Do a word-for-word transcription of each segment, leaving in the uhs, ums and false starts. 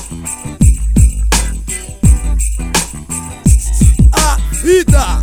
A vida.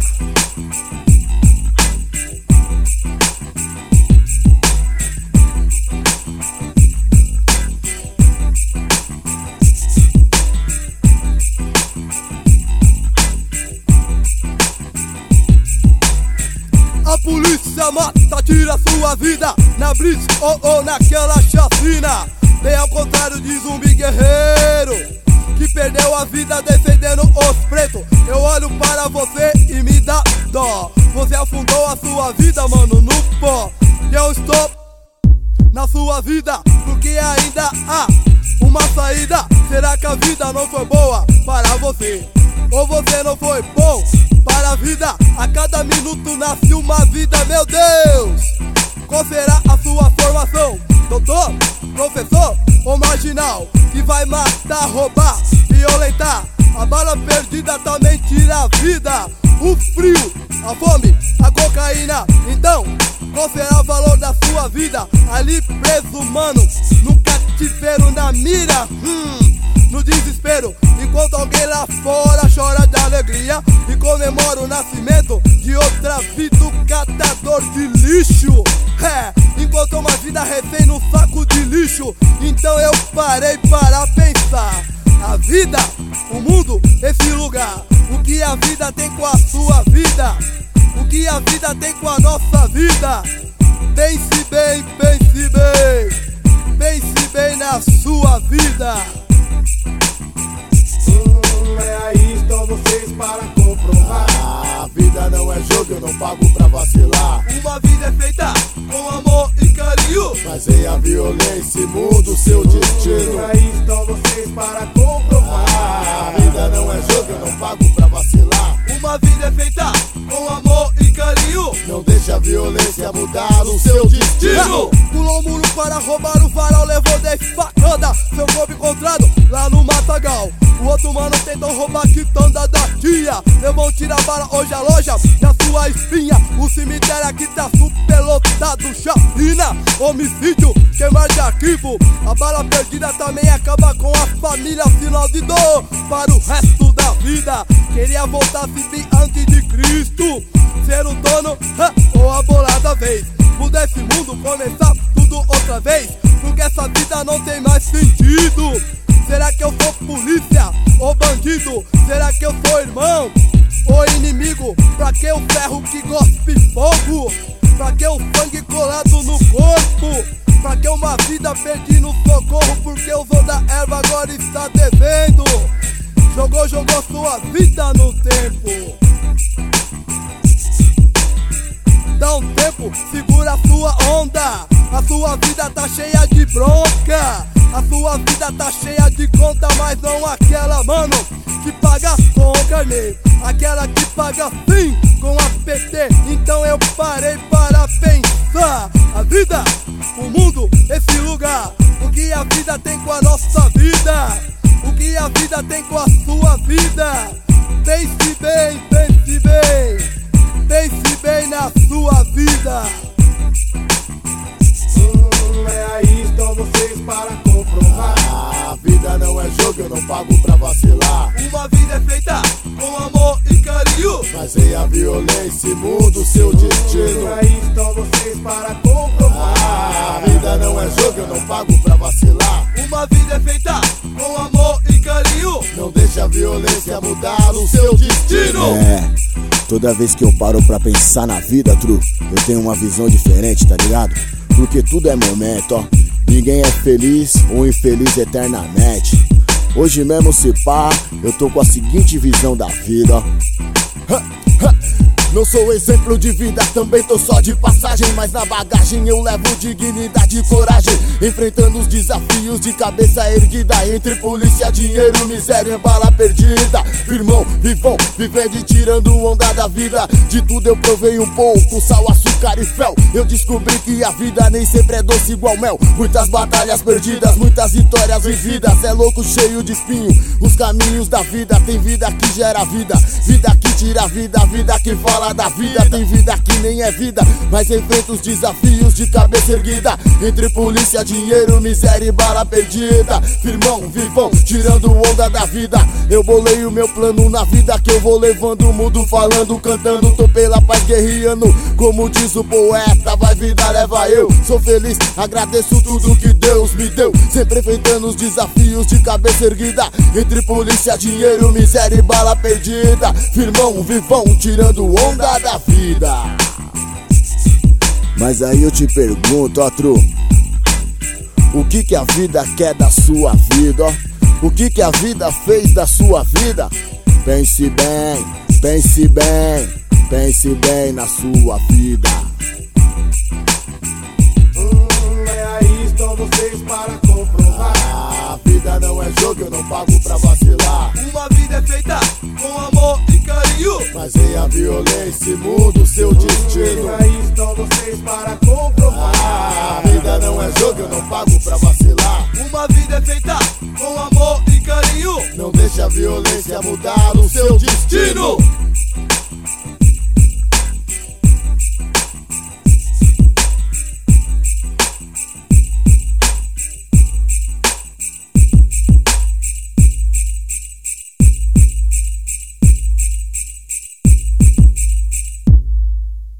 A polícia mata, tira sua vida na blitz ou, ou naquela chacina. Bem ao contrário de zumbi guerreiro que perdeu a vida defendendo os pretos. Eu olho para você e me dá dó. Você afundou a sua vida, mano, no pó. E eu estou na sua vida porque ainda há uma saída. Será que a vida não foi boa para você? Ou você não foi bom para a vida? A cada minuto nasce uma vida, meu Deus. Qual será a sua formação? Doutor, professor ou marginal? Que vai matar, roubar, violentar. A bala perdida também tira a vida. O frio, a fome, a cocaína. Então, qual será o valor da sua vida? Ali preso, mano, no cativeiro, na mira, hum, no desespero. Enquanto alguém lá fora chora de alegria e comemora o nascimento de outra vida, o catador de lixo. É, enquanto uma vida recém no saco de lixo. Então eu parei para pensar. A vida, o mundo, esse lugar. O que a vida tem com a sua vida? O que a vida tem com a nossa vida? Pense bem, pense bem. Pense bem na sua vida. Hum, é aí estão vocês para comprovar. A vida não é jogo, eu não pago pra vacilar. Uma vida é feita com amor e carinho, mas em a violência muda o seu destino. Hum, aí estão vocês para comprovar. A vida não é jogo, eu não pago pra vacilar. Uma vida é feita com amor e carinho, não deixa a violência mudar o seu destino. Pulou o muro para roubar o varal, levou dez facadas, seu corpo encontrado lá no matagal. O outro mano tentou roubar a quitanda da tia, levou um tira-bala, hoje a loja na sua espinha. O cemitério aqui tá super lotado, chacina, homicídio, queimar de arquivo. A bala perdida também acaba com a família, sinal de dor para o resto da vida. Queria voltar a se bem antes de Cristo, ser o dono huh, ou a bolada vez. Mudar esse mundo, começar tudo outra vez, porque essa vida não tem mais sentido. Será que eu sou polícia ou bandido? Será que eu sou irmão ou inimigo? Pra que o ferro que gospe fogo? Pra que o sangue colado no corpo? Pra que uma vida pedindo socorro? Porque usou da erva, agora está devendo. Jogou, jogou sua vida no tempo. Dá um tempo, segura a sua onda. A sua vida tá cheia de bronca. A sua vida tá cheia de conta, mas não aquela, mano, que paga com carnê. Aquela que paga sim com A P T. Então eu parei para pensar. A vida, o mundo, esse lugar. O que a vida tem com a nossa vida? O que a vida tem com a sua vida? Pense bem, pense bem. Pense bem na sua vida. Hum, é aí estão vocês para comprovar. A vida não é jogo, eu não pago pra vacilar. Uma vida é feita com amor e carinho, mas em a violência muda o seu destino. Hum, aí estão vocês para comprovar. A vida não é jogo, eu não pago pra vacilar. Uma vida é feita com amor e carinho, não deixa a violência mudar o seu destino. É, toda vez que eu paro pra pensar na vida, tru, eu tenho uma visão diferente, tá ligado? Porque tudo é momento, ó. Ninguém é feliz ou infeliz eternamente. Hoje mesmo se pá, eu tô com a seguinte visão da vida, ó. Ha, ha. Não sou exemplo de vida, também tô só de passagem, mas na bagagem eu levo dignidade e coragem, enfrentando os desafios de cabeça erguida, entre polícia, dinheiro, miséria e bala perdida. Firmão, vivão, vivendo e tirando onda da vida. De tudo eu provei um pouco, sal, açúcar e fel. Eu descobri que a vida nem sempre é doce igual mel. Muitas batalhas perdidas, muitas vitórias vividas. É louco, cheio de espinho, os caminhos da vida. Tem vida que gera vida, vida que tira vida, vida que fala fala da vida. Tem vida que nem é vida, mas enfrenta os desafios de cabeça erguida. Entre polícia, dinheiro, miséria e bala perdida. Firmão, vivão, tirando onda da vida. Eu bolei o meu plano na vida, que eu vou levando o mundo falando, cantando. Tô pela paz guerreando, como diz o poeta, vai vida, leva eu. Sou feliz, agradeço tudo que Deus me deu, sempre enfrentando os desafios de cabeça erguida. Entre polícia, dinheiro, miséria e bala perdida. Firmão, vivão, tirando onda da vida. Mas aí eu te pergunto, ó tru, o que que a vida quer da sua vida, ó? O que que a vida fez da sua vida? Pense bem, pense bem, pense bem na sua vida. Hum, é aí estão vocês para comprovar. A vida não é jogo, eu não pago pra vacilar. Uma vida é feita com amor e carinho, mas em a violência muda o seu destino. É aí estão vocês para comprovar. A vida não é jogo, eu não pago pra vacilar. uma vida é feita com amor e carinho, não deixa a violência mudar o seu destino.